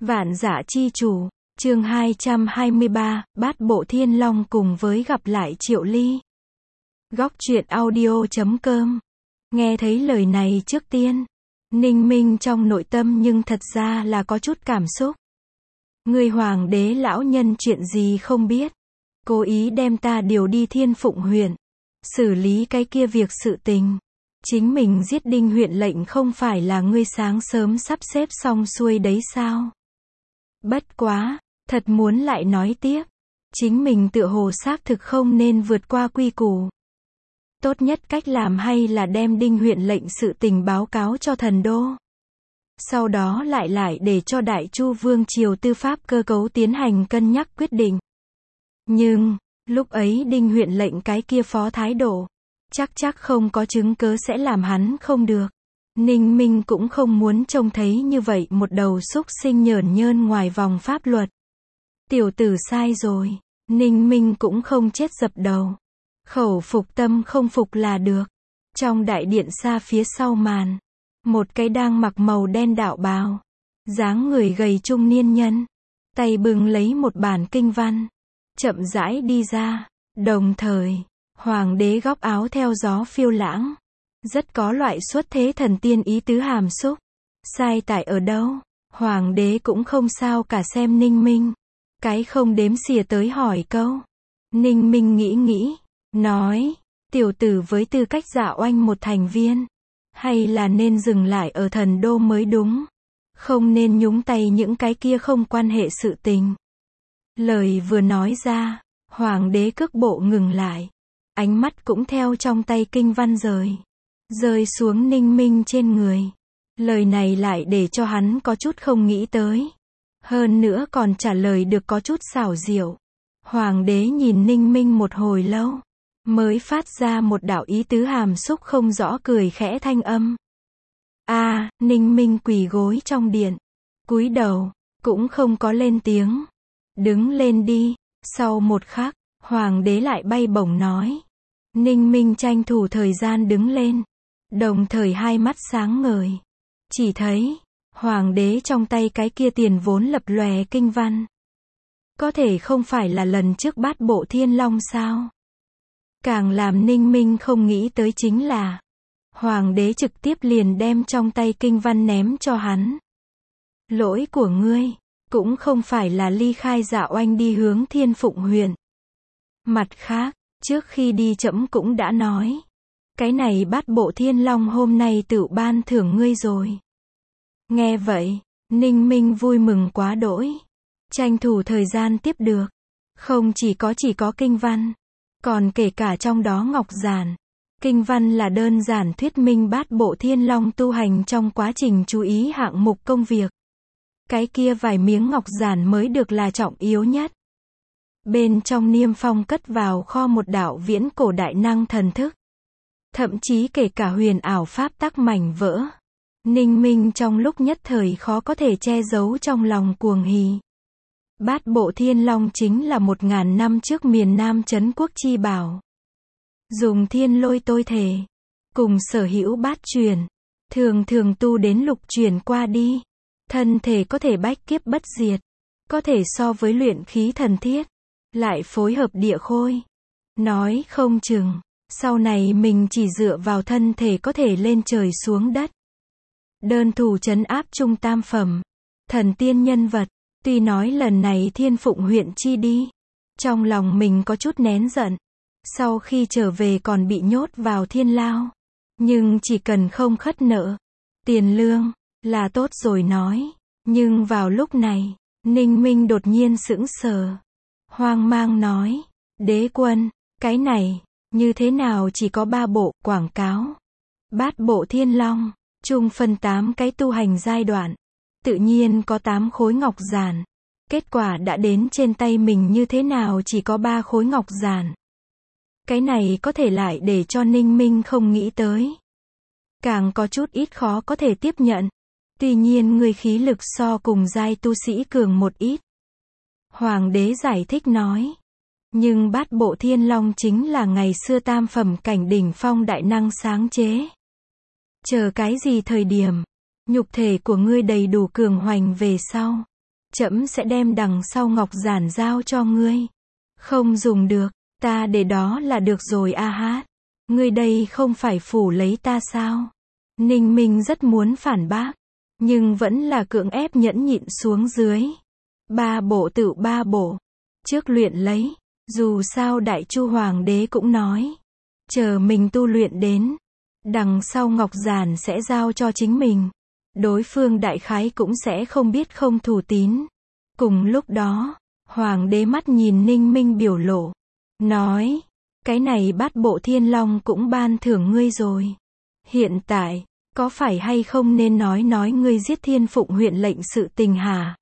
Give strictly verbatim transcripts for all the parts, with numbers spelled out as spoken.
Vạn Dã Chi Chủ, chương hai trăm hai mươi ba, Bát Bộ Thiên Long cùng với gặp lại Triệu Ly. Góc truyện audio chấm com. Nghe thấy lời này trước tiên, Ninh Minh trong nội tâm nhưng thật ra là có chút cảm xúc. Người hoàng đế lão nhân chuyện gì không biết, cố ý đem ta điều đi Thiên Phụng huyện, xử lý cái kia việc sự tình. Chính mình giết Đinh huyện lệnh không phải là ngươi sáng sớm sắp xếp xong xuôi đấy sao? Bất quá, thật muốn lại nói tiếp, chính mình tựa hồ xác thực không nên vượt qua quy củ. Tốt nhất cách làm hay là đem Đinh huyện lệnh sự tình báo cáo cho thần đô. Sau đó lại lại để cho Đại Chu Vương triều tư pháp cơ cấu tiến hành cân nhắc quyết định. Nhưng, lúc ấy Đinh huyện lệnh cái kia phó thái độ, chắc chắc không có chứng cớ sẽ làm hắn không được. Ninh Minh cũng không muốn trông thấy như vậy một đầu súc sinh nhởn nhơn ngoài vòng pháp luật. Tiểu tử sai rồi, Ninh Minh cũng không chết dập đầu. Khẩu phục tâm không phục là được. Trong đại điện xa phía sau màn, một cái đang mặc màu đen đạo bào, dáng người gầy trung niên nhân, tay bưng lấy một bản kinh văn, chậm rãi đi ra, đồng thời, hoàng đế góc áo theo gió phiêu lãng, rất có loại xuất thế thần tiên ý tứ hàm xúc. Sai tại ở đâu? Hoàng đế cũng không sao cả xem Ninh Minh, cái không đếm xỉa tới hỏi câu. Ninh Minh nghĩ nghĩ, nói, tiểu tử với tư cách Dạ Oanh một thành viên, hay là nên dừng lại ở thần đô mới đúng, không nên nhúng tay những cái kia không quan hệ sự tình. Lời vừa nói ra, hoàng đế cước bộ ngừng lại, ánh mắt cũng theo trong tay kinh văn rời, rơi xuống Ninh Minh trên người. Lời này lại để cho hắn có chút không nghĩ tới, hơn nữa còn trả lời được có chút xảo diệu. Hoàng đế nhìn Ninh Minh một hồi lâu, mới phát ra một đạo ý tứ hàm xúc không rõ cười khẽ thanh âm. A, à, Ninh Minh quỳ gối trong điện, cúi đầu, cũng không có lên tiếng. Đứng lên đi. Sau một khắc, hoàng đế lại bay bổng nói. Ninh Minh tranh thủ thời gian đứng lên, đồng thời hai mắt sáng ngời. Chỉ thấy, hoàng đế trong tay cái kia tiền vốn lập lòe kinh văn. Có thể không phải là lần trước Bát Bộ Thiên Long sao? Càng làm Ninh Minh không nghĩ tới chính là, hoàng đế trực tiếp liền đem trong tay kinh văn ném cho hắn. Lỗi của ngươi, cũng không phải là ly khai Dạ Oanh đi hướng Thiên Phụng huyện. Mặt khác, trước khi đi trẫm cũng đã nói, cái này Bát Bộ Thiên Long hôm nay tự ban thưởng ngươi rồi. Nghe vậy, Ninh Minh vui mừng quá đỗi, tranh thủ thời gian tiếp được. Không chỉ có chỉ có kinh văn, còn kể cả trong đó ngọc giản. Kinh văn là đơn giản thuyết minh Bát Bộ Thiên Long tu hành trong quá trình chú ý hạng mục công việc. Cái kia vài miếng ngọc giản mới được là trọng yếu nhất. Bên trong niêm phong cất vào kho một đạo viễn cổ đại năng thần thức. Thậm chí kể cả huyền ảo pháp tắc mảnh vỡ. Ninh Minh trong lúc nhất thời khó có thể che giấu trong lòng cuồng hỉ. Bát Bộ Thiên Long chính là một ngàn năm trước miền Nam trấn quốc chi bảo. Dùng thiên lôi tôi thể, cùng sở hữu bát truyền, thường thường tu đến lục truyền qua đi. Thân thể có thể bách kiếp bất diệt, có thể so với luyện khí thần thiết, lại phối hợp địa khôi. Nói không chừng, sau này mình chỉ dựa vào thân thể có thể lên trời xuống đất. Đơn thủ trấn áp trung tam phẩm, thần tiên nhân vật. Tuy nói lần này Thiên Phụng huyện chi đi, trong lòng mình có chút nén giận, sau khi trở về còn bị nhốt vào thiên lao. Nhưng chỉ cần không khất nợ, tiền lương, là tốt rồi nói. Nhưng vào lúc này, Ninh Minh đột nhiên sững sờ, hoang mang nói, đế quân, cái này, như thế nào chỉ có ba bộ, quảng cáo. Bát Bộ Thiên Long, chung phân tám cái tu hành giai đoạn. Tự nhiên có tám khối ngọc giản. Kết quả đã đến trên tay mình như thế nào chỉ có ba khối ngọc giản. Cái này có thể lại để cho Ninh Minh không nghĩ tới. Càng có chút ít khó có thể tiếp nhận. Tuy nhiên người khí lực so cùng giai tu sĩ cường một ít. Hoàng đế giải thích nói. Nhưng Bát Bộ Thiên Long chính là ngày xưa tam phẩm cảnh đỉnh phong đại năng sáng chế. Chờ cái gì thời điểm nhục thể của ngươi đầy đủ cường hoành về sau, trẫm sẽ đem đằng sau ngọc giản giao cho ngươi. Không dùng được, ta để đó là được rồi a hát. Ngươi đây không phải phủ lấy ta sao? Ninh Minh rất muốn phản bác, nhưng vẫn là cưỡng ép nhẫn nhịn xuống dưới. Ba bộ tự ba bộ, trước luyện lấy, dù sao Đại Chu Hoàng đế cũng nói, chờ mình tu luyện đến, đằng sau ngọc giản sẽ giao cho chính mình. Đối phương đại khái cũng sẽ không biết không thủ tín. Cùng lúc đó, Hoàng đế mắt nhìn Ninh Minh biểu lộ, nói, cái này Bát Bộ Thiên Long cũng ban thưởng ngươi rồi. Hiện tại, có phải hay không nên nói nói ngươi giết Thiên Phụng huyện lệnh sự tình hả?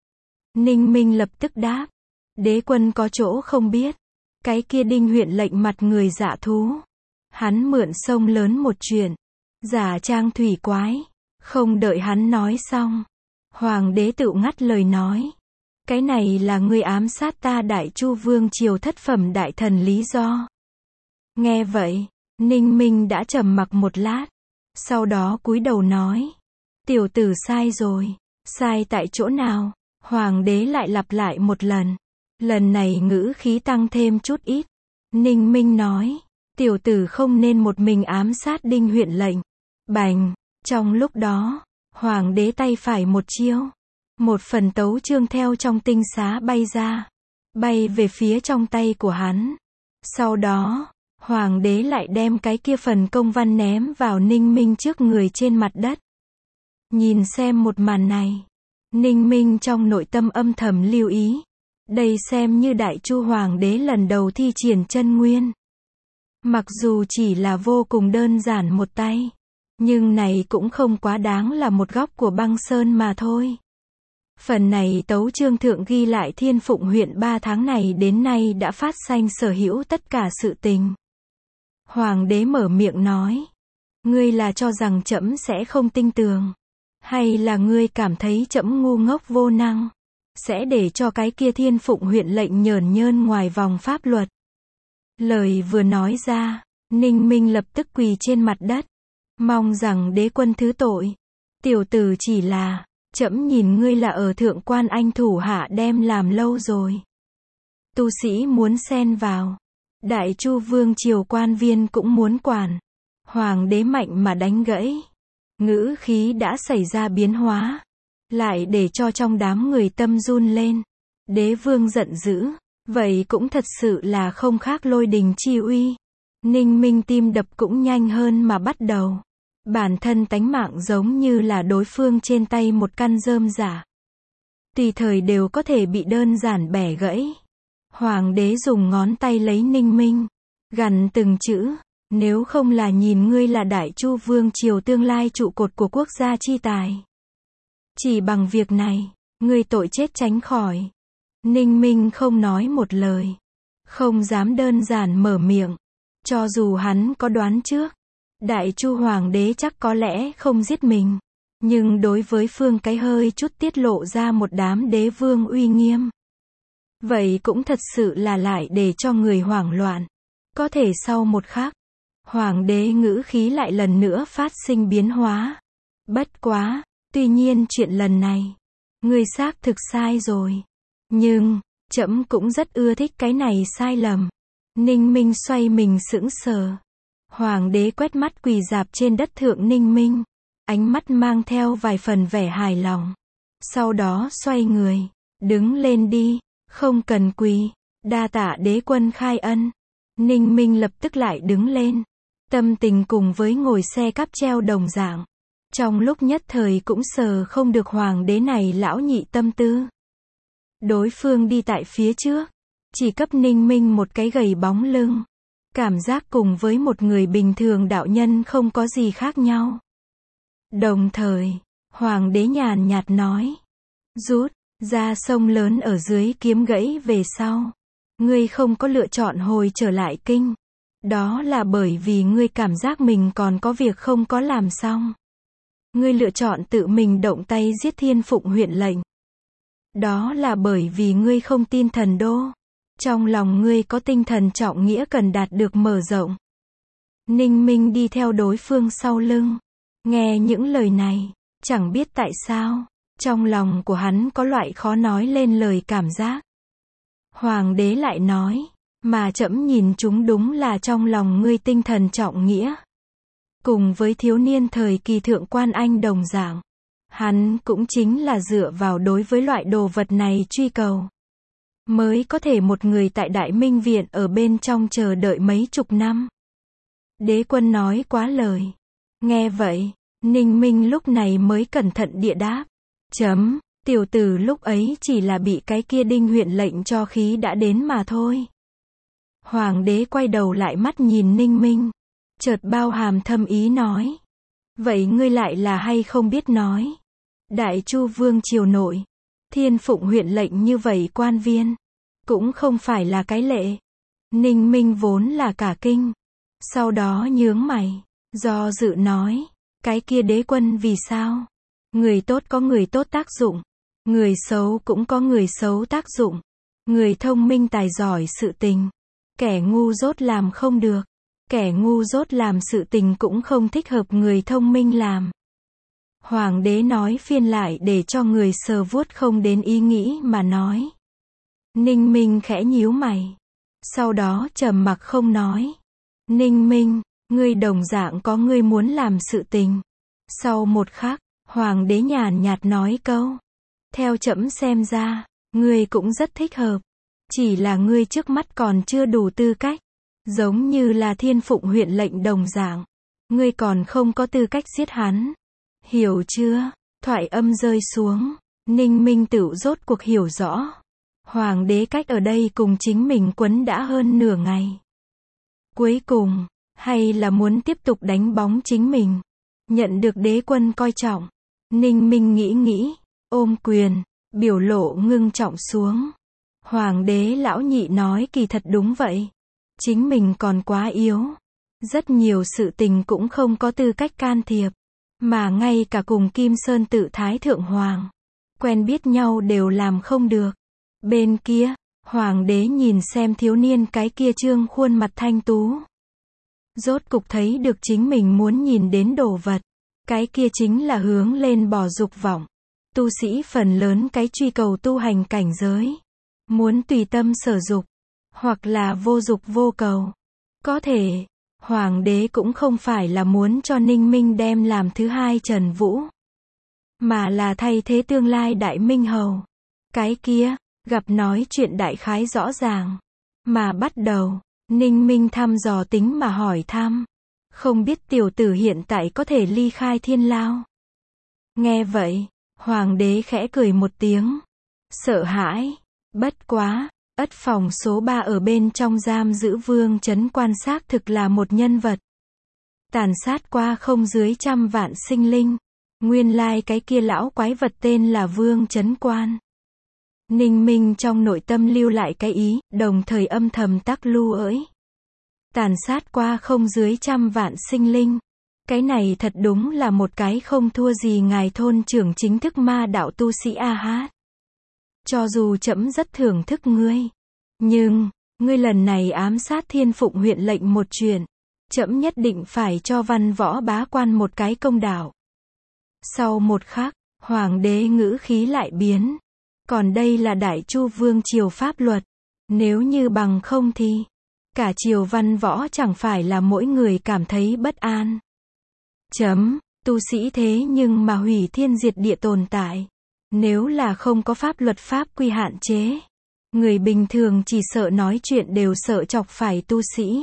Ninh Minh lập tức đáp, đế quân có chỗ không biết, cái kia Đinh huyện lệnh mặt người dạ thú. Hắn mượn sông lớn một chuyện, giả trang thủy quái. Không đợi hắn nói xong, Hoàng đế tự ngắt lời nói, cái này là ngươi ám sát ta Đại Chu Vương triều thất phẩm đại thần lý do. Nghe vậy, Ninh Minh đã trầm mặc một lát, sau đó cúi đầu nói, tiểu tử sai rồi, sai tại chỗ nào? Hoàng đế lại lặp lại một lần, lần này ngữ khí tăng thêm chút ít. Ninh Minh nói, tiểu tử không nên một mình ám sát Đinh huyện lệnh. Bành! Trong lúc đó, Hoàng đế tay phải một chiêu, một phần tấu chương theo trong tinh xá bay ra, bay về phía trong tay của hắn. Sau đó, Hoàng đế lại đem cái kia phần công văn ném vào Ninh Minh trước người trên mặt đất. Nhìn xem một màn này, Ninh Minh trong nội tâm âm thầm lưu ý, đây xem như Đại Chu Hoàng đế lần đầu thi triển chân nguyên. Mặc dù chỉ là vô cùng đơn giản một tay, nhưng này cũng không quá đáng là một góc của băng sơn mà thôi. Phần này tấu chương thượng ghi lại Thiên Phụng huyện ba tháng này đến nay đã phát sanh sở hữu tất cả sự tình. Hoàng đế mở miệng nói, ngươi là cho rằng trẫm sẽ không tinh tường, hay là ngươi cảm thấy trẫm ngu ngốc vô năng, sẽ để cho cái kia Thiên Phụng huyện lệnh nhởn nhơn ngoài vòng pháp luật. Lời vừa nói ra, Ninh Minh lập tức quỳ trên mặt đất, mong rằng đế quân thứ tội. Tiểu tử chỉ là, trẫm nhìn ngươi là ở thượng quan anh thủ hạ đem làm lâu rồi. Tu sĩ muốn xen vào, Đại Chu Vương triều quan viên cũng muốn quản. Hoàng đế mạnh mà đánh gãy, ngữ khí đã xảy ra biến hóa, lại để cho trong đám người tâm run lên. Đế vương giận dữ, vậy cũng thật sự là không khác lôi đình chi uy. Ninh Minh tim đập cũng nhanh hơn mà bắt đầu. Bản thân tánh mạng giống như là đối phương trên tay một căn rơm giả, tùy thời đều có thể bị đơn giản bẻ gãy. Hoàng đế dùng ngón tay lấy Ninh Minh, gằn từng chữ, nếu không là nhìn ngươi là Đại Chu Vương triều tương lai trụ cột của quốc gia chi tài, chỉ bằng việc này, ngươi tội chết tránh khỏi. Ninh Minh không nói một lời, không dám đơn giản mở miệng, cho dù hắn có đoán trước, Đại Chu Hoàng đế chắc có lẽ không giết mình, nhưng đối với phương cái hơi chút tiết lộ ra một đám đế vương uy nghiêm, vậy cũng thật sự là lại để cho người hoảng loạn. Có thể sau một khắc, Hoàng đế ngữ khí lại lần nữa phát sinh biến hóa. Bất quá, tuy nhiên chuyện lần này, ngươi xác thực sai rồi, nhưng trẫm cũng rất ưa thích cái này sai lầm. Ninh Minh xoay mình sững sờ. Hoàng đế quét mắt quỳ rạp trên đất thượng Ninh Minh, ánh mắt mang theo vài phần vẻ hài lòng. Sau đó xoay người, đứng lên đi, không cần quỳ, đa tạ đế quân khai ân. Ninh Minh lập tức lại đứng lên, tâm tình cùng với ngồi xe cáp treo đồng dạng. Trong lúc nhất thời cũng sờ không được hoàng đế này lão nhị tâm tư. Đối phương đi tại phía trước, chỉ cấp Ninh Minh một cái gầy bóng lưng. Cảm giác cùng với một người bình thường đạo nhân không có gì khác nhau. Đồng thời, hoàng đế nhàn nhạt nói, rút ra sông lớn ở dưới kiếm gãy về sau. Ngươi không có lựa chọn hồi trở lại kinh. Đó là bởi vì ngươi cảm giác mình còn có việc không có làm xong. Ngươi lựa chọn tự mình động tay giết Thiên Phụng huyện lệnh. Đó là bởi vì ngươi không tin thần đô. Trong lòng ngươi có tinh thần trọng nghĩa cần đạt được mở rộng. Ninh Minh đi theo đối phương sau lưng. Nghe những lời này, chẳng biết tại sao, Trong lòng của hắn có loại khó nói lên lời cảm giác. Hoàng đế lại nói, mà trẫm nhìn chúng đúng là trong lòng ngươi tinh thần trọng nghĩa. Cùng với thiếu niên thời kỳ thượng quan anh đồng dạng. Hắn cũng chính là dựa vào đối với loại đồ vật này truy cầu. Mới có thể một người tại Đại Minh Viện ở bên trong chờ đợi mấy chục năm. Đế quân nói quá lời. Nghe vậy, Ninh Minh lúc này mới cẩn thận địa đáp. Chấm, tiểu tử lúc ấy chỉ là bị cái kia Đinh huyện lệnh cho khí đã đến mà thôi. Hoàng đế quay đầu lại mắt nhìn Ninh Minh. Chợt bao hàm thâm ý nói. Vậy ngươi lại là hay không biết nói. Đại Chu vương triều nội. Thiên Phụng huyện lệnh như vậy quan viên. Cũng không phải là cái lệ. Ninh Minh vốn là cả kinh. Sau đó nhướng mày. Do dự nói. Cái kia đế quân vì sao? Người tốt có người tốt tác dụng. Người xấu cũng có người xấu tác dụng. Người thông minh tài giỏi sự tình. Kẻ ngu dốt làm không được. Kẻ ngu dốt làm sự tình cũng không thích hợp người thông minh làm. Hoàng đế nói phiên lại để cho người sờ vuốt không đến ý nghĩ mà nói. Ninh Minh khẽ nhíu mày. Sau đó trầm mặc không nói. Ninh Minh, ngươi đồng dạng có ngươi muốn làm sự tình. Sau một khắc, Hoàng đế nhàn nhạt nói câu. Theo trẫm xem ra, ngươi cũng rất thích hợp. Chỉ là ngươi trước mắt còn chưa đủ tư cách. Giống như là Thiên Phụng huyện lệnh đồng dạng. Ngươi còn không có tư cách giết hắn. Hiểu chưa? Thoại âm rơi xuống. Ninh Minh tựu rốt cuộc hiểu rõ. Hoàng đế cách ở đây cùng chính mình quấn đã hơn nửa ngày. Cuối cùng, hay là muốn tiếp tục đánh bóng chính mình. Nhận được đế quân coi trọng. Ninh Minh nghĩ nghĩ, ôm quyền, biểu lộ ngưng trọng xuống. Hoàng đế lão nhị nói kỳ thật đúng vậy. Chính mình còn quá yếu. Rất nhiều sự tình cũng không có tư cách can thiệp. Mà ngay cả cùng Kim Sơn tự Thái Thượng Hoàng. Quen biết nhau đều làm không được. Bên kia, Hoàng đế nhìn xem thiếu niên cái kia trương khuôn mặt thanh tú. Rốt cục thấy được chính mình muốn nhìn đến đồ vật. Cái kia chính là hướng lên bò dục vọng. Tu sĩ phần lớn cái truy cầu tu hành cảnh giới. Muốn tùy tâm sở dục. Hoặc là vô dục vô cầu. Có thể, Hoàng đế cũng không phải là muốn cho Ninh Minh đem làm thứ hai Trần Vũ. Mà là thay thế tương lai Đại Minh Hầu. Cái kia, gặp nói chuyện đại khái rõ ràng. Mà bắt đầu, Ninh Minh thăm dò tính mà hỏi thăm. Không biết tiểu tử hiện tại có thể ly khai thiên lao. Nghe vậy, Hoàng đế khẽ cười một tiếng. Sợ hãi. Bất quá, ất phòng số ba ở bên trong giam giữ vương trấn quan xác thực là một nhân vật. Tàn sát qua không dưới trăm vạn sinh linh. Nguyên lai cái kia lão quái vật tên là vương trấn quan. Ninh Minh trong nội tâm lưu lại cái ý, đồng thời âm thầm tắc lưu ỡi. Tàn sát qua không dưới trăm vạn sinh linh. Cái này thật đúng là một cái không thua gì ngài thôn trưởng chính thức ma đạo tu sĩ A Hát. Cho dù trẫm rất thưởng thức ngươi. Nhưng, ngươi lần này ám sát Thiên Phụng huyện lệnh một chuyện. Trẫm nhất định phải cho văn võ bá quan một cái công đạo. Sau một khắc, Hoàng đế ngữ khí lại biến. Còn đây là Đại Chu vương triều pháp luật. Nếu như bằng không thì, cả triều văn võ chẳng phải là mỗi người cảm thấy bất an. Chấm, tu sĩ thế nhưng mà hủy thiên diệt địa tồn tại. Nếu là không có pháp luật pháp quy hạn chế. Người bình thường chỉ sợ nói chuyện đều sợ chọc phải tu sĩ.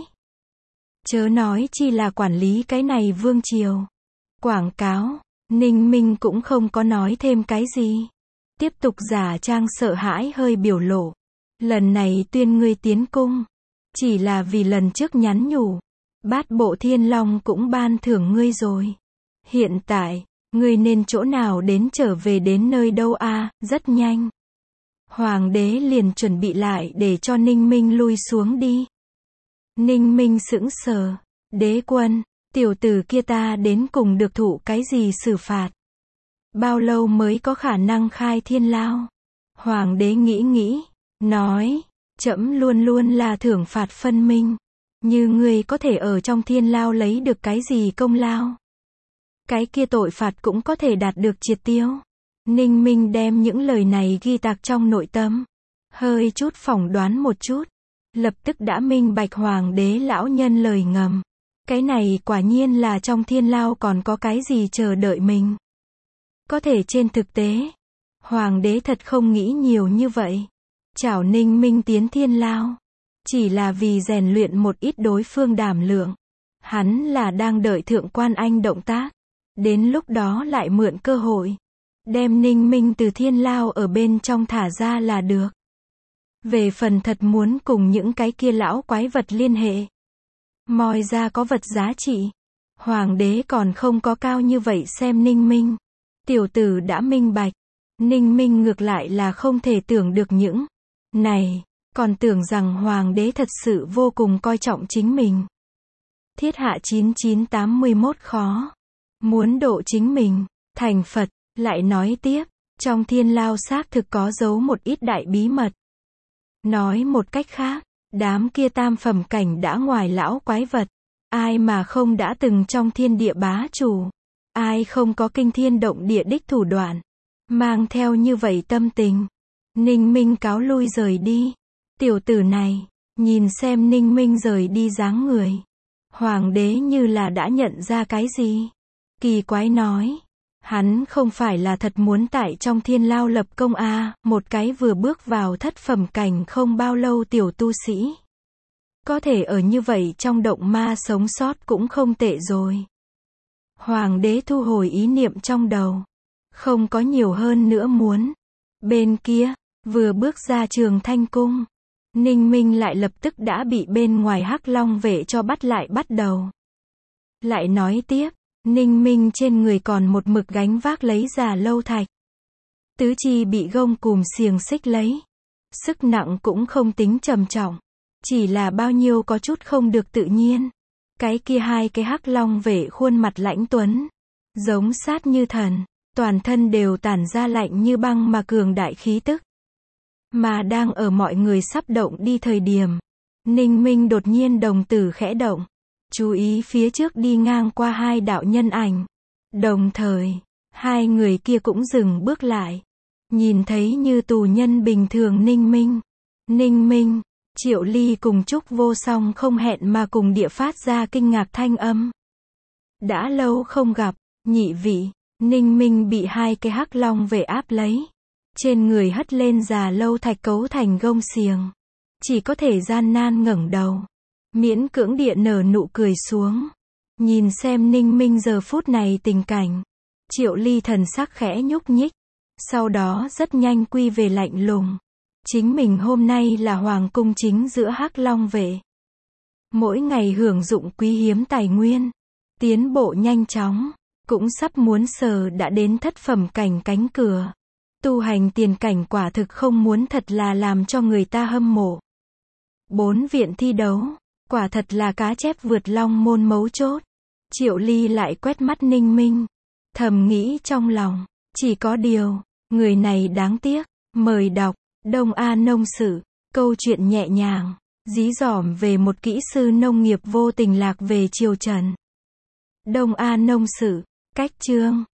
Chớ nói chi là quản lý cái này vương triều. Quảng cáo, Ninh Minh cũng không có nói thêm cái gì. Tiếp tục giả trang sợ hãi hơi biểu lộ. Lần này tuyên ngươi tiến cung. Chỉ là vì lần trước nhắn nhủ. Bát bộ thiên long cũng ban thưởng ngươi rồi. Hiện tại, ngươi nên chỗ nào đến trở về đến nơi đâu a à, rất nhanh. Hoàng đế liền chuẩn bị lại để cho Ninh Minh lui xuống đi. Ninh Minh sững sờ. Đế quân, tiểu tử kia ta đến cùng được thụ cái gì xử phạt? Bao lâu mới có khả năng khai thiên lao? Hoàng đế nghĩ nghĩ, nói, trẫm luôn luôn là thưởng phạt phân minh. Như ngươi có thể ở trong thiên lao lấy được cái gì công lao? Cái kia tội phạt cũng có thể đạt được triệt tiêu. Ninh Minh đem những lời này ghi tạc trong nội tâm. Hơi chút phỏng đoán một chút. Lập tức đã minh bạch hoàng đế lão nhân lời ngầm. Cái này quả nhiên là trong thiên lao còn có cái gì chờ đợi mình. Có thể trên thực tế, hoàng đế thật không nghĩ nhiều như vậy. Chảo Ninh Minh tiến thiên lao. Chỉ là vì rèn luyện một ít đối phương đảm lượng. Hắn là đang đợi thượng quan anh động tác. Đến lúc đó lại mượn cơ hội. Đem Ninh Minh từ thiên lao ở bên trong thả ra là được. Về phần thật muốn cùng những cái kia lão quái vật liên hệ. Moi ra có vật giá trị. Hoàng đế còn không có cao như vậy xem Ninh Minh. Tiểu tử đã minh bạch. Ninh Minh ngược lại là không thể tưởng được những này. Còn tưởng rằng hoàng đế thật sự vô cùng coi trọng chính mình. Thiết hạ chín chín tám mươi mốt khó. Muốn độ chính mình, thành Phật, lại nói tiếp. Trong thiên lao xác thực có giấu một ít đại bí mật. Nói một cách khác, đám kia tam phẩm cảnh đã ngoài lão quái vật. Ai mà không đã từng trong thiên địa bá chủ. Ai không có kinh thiên động địa đích thủ đoạn. Mang theo như vậy tâm tình. Ninh Minh cáo lui rời đi. Tiểu tử này, nhìn xem Ninh Minh rời đi dáng người. Hoàng đế như là đã nhận ra cái gì. Kỳ quái nói. Hắn không phải là thật muốn tại trong thiên lao lập công a à, một cái vừa bước vào thất phẩm cảnh không bao lâu tiểu tu sĩ. Có thể ở như vậy trong động ma sống sót cũng không tệ rồi. Hoàng đế thu hồi ý niệm trong đầu. Không có nhiều hơn nữa muốn. Bên kia, vừa bước ra Trường Thanh Cung. Ninh Minh lại lập tức đã bị bên ngoài Hắc Long vệ cho bắt lại bắt đầu. Lại nói tiếp, Ninh Minh trên người còn một mực gánh vác lấy Già Lâu Thạch. Tứ chi bị gông cùm xiềng xích lấy. Sức nặng cũng không tính trầm trọng. Chỉ là bao nhiêu có chút không được tự nhiên. Cái kia hai cái Hắc Long vệ khuôn mặt lãnh tuấn. Giống sát như thần. Toàn thân đều tản ra lạnh như băng mà cường đại khí tức. Mà đang ở mọi người sắp động đi thời điểm. Ninh Minh đột nhiên đồng tử khẽ động. Chú ý phía trước đi ngang qua hai đạo nhân ảnh. Đồng thời, hai người kia cũng dừng bước lại. Nhìn thấy như tù nhân bình thường Ninh Minh. Ninh Minh, Triệu Ly cùng Trúc Vô Song không hẹn mà cùng địa phát ra kinh ngạc thanh âm. Đã lâu không gặp, nhị vị. Ninh Minh bị hai cái Hắc Long vệ áp lấy. Trên người hất lên Già Lâu Thạch cấu thành gông xiềng. Chỉ có thể gian nan ngẩng đầu. Miễn cưỡng địa nở nụ cười xuống. Nhìn xem Ninh Minh giờ phút này tình cảnh. Triệu Ly thần sắc khẽ nhúc nhích. Sau đó rất nhanh quy về lạnh lùng. Chính mình hôm nay là hoàng cung chính giữa Hắc Long vệ. Mỗi ngày hưởng dụng quý hiếm tài nguyên. Tiến bộ nhanh chóng. Cũng sắp muốn sờ đã đến thất phẩm cảnh cánh cửa. Tu hành tiền cảnh quả thực không muốn thật là làm cho người ta hâm mộ. Bốn viện thi đấu. Quả thật là cá chép vượt long môn mấu chốt. Triệu Ly lại quét mắt Ninh Minh. Thầm nghĩ trong lòng. Chỉ có điều. Người này đáng tiếc. Mời đọc. Đông A Nông Sự. Câu chuyện nhẹ nhàng. Dí dỏm về một kỹ sư nông nghiệp vô tình lạc về triều Trần. Đông A Nông Sự. Cách chương.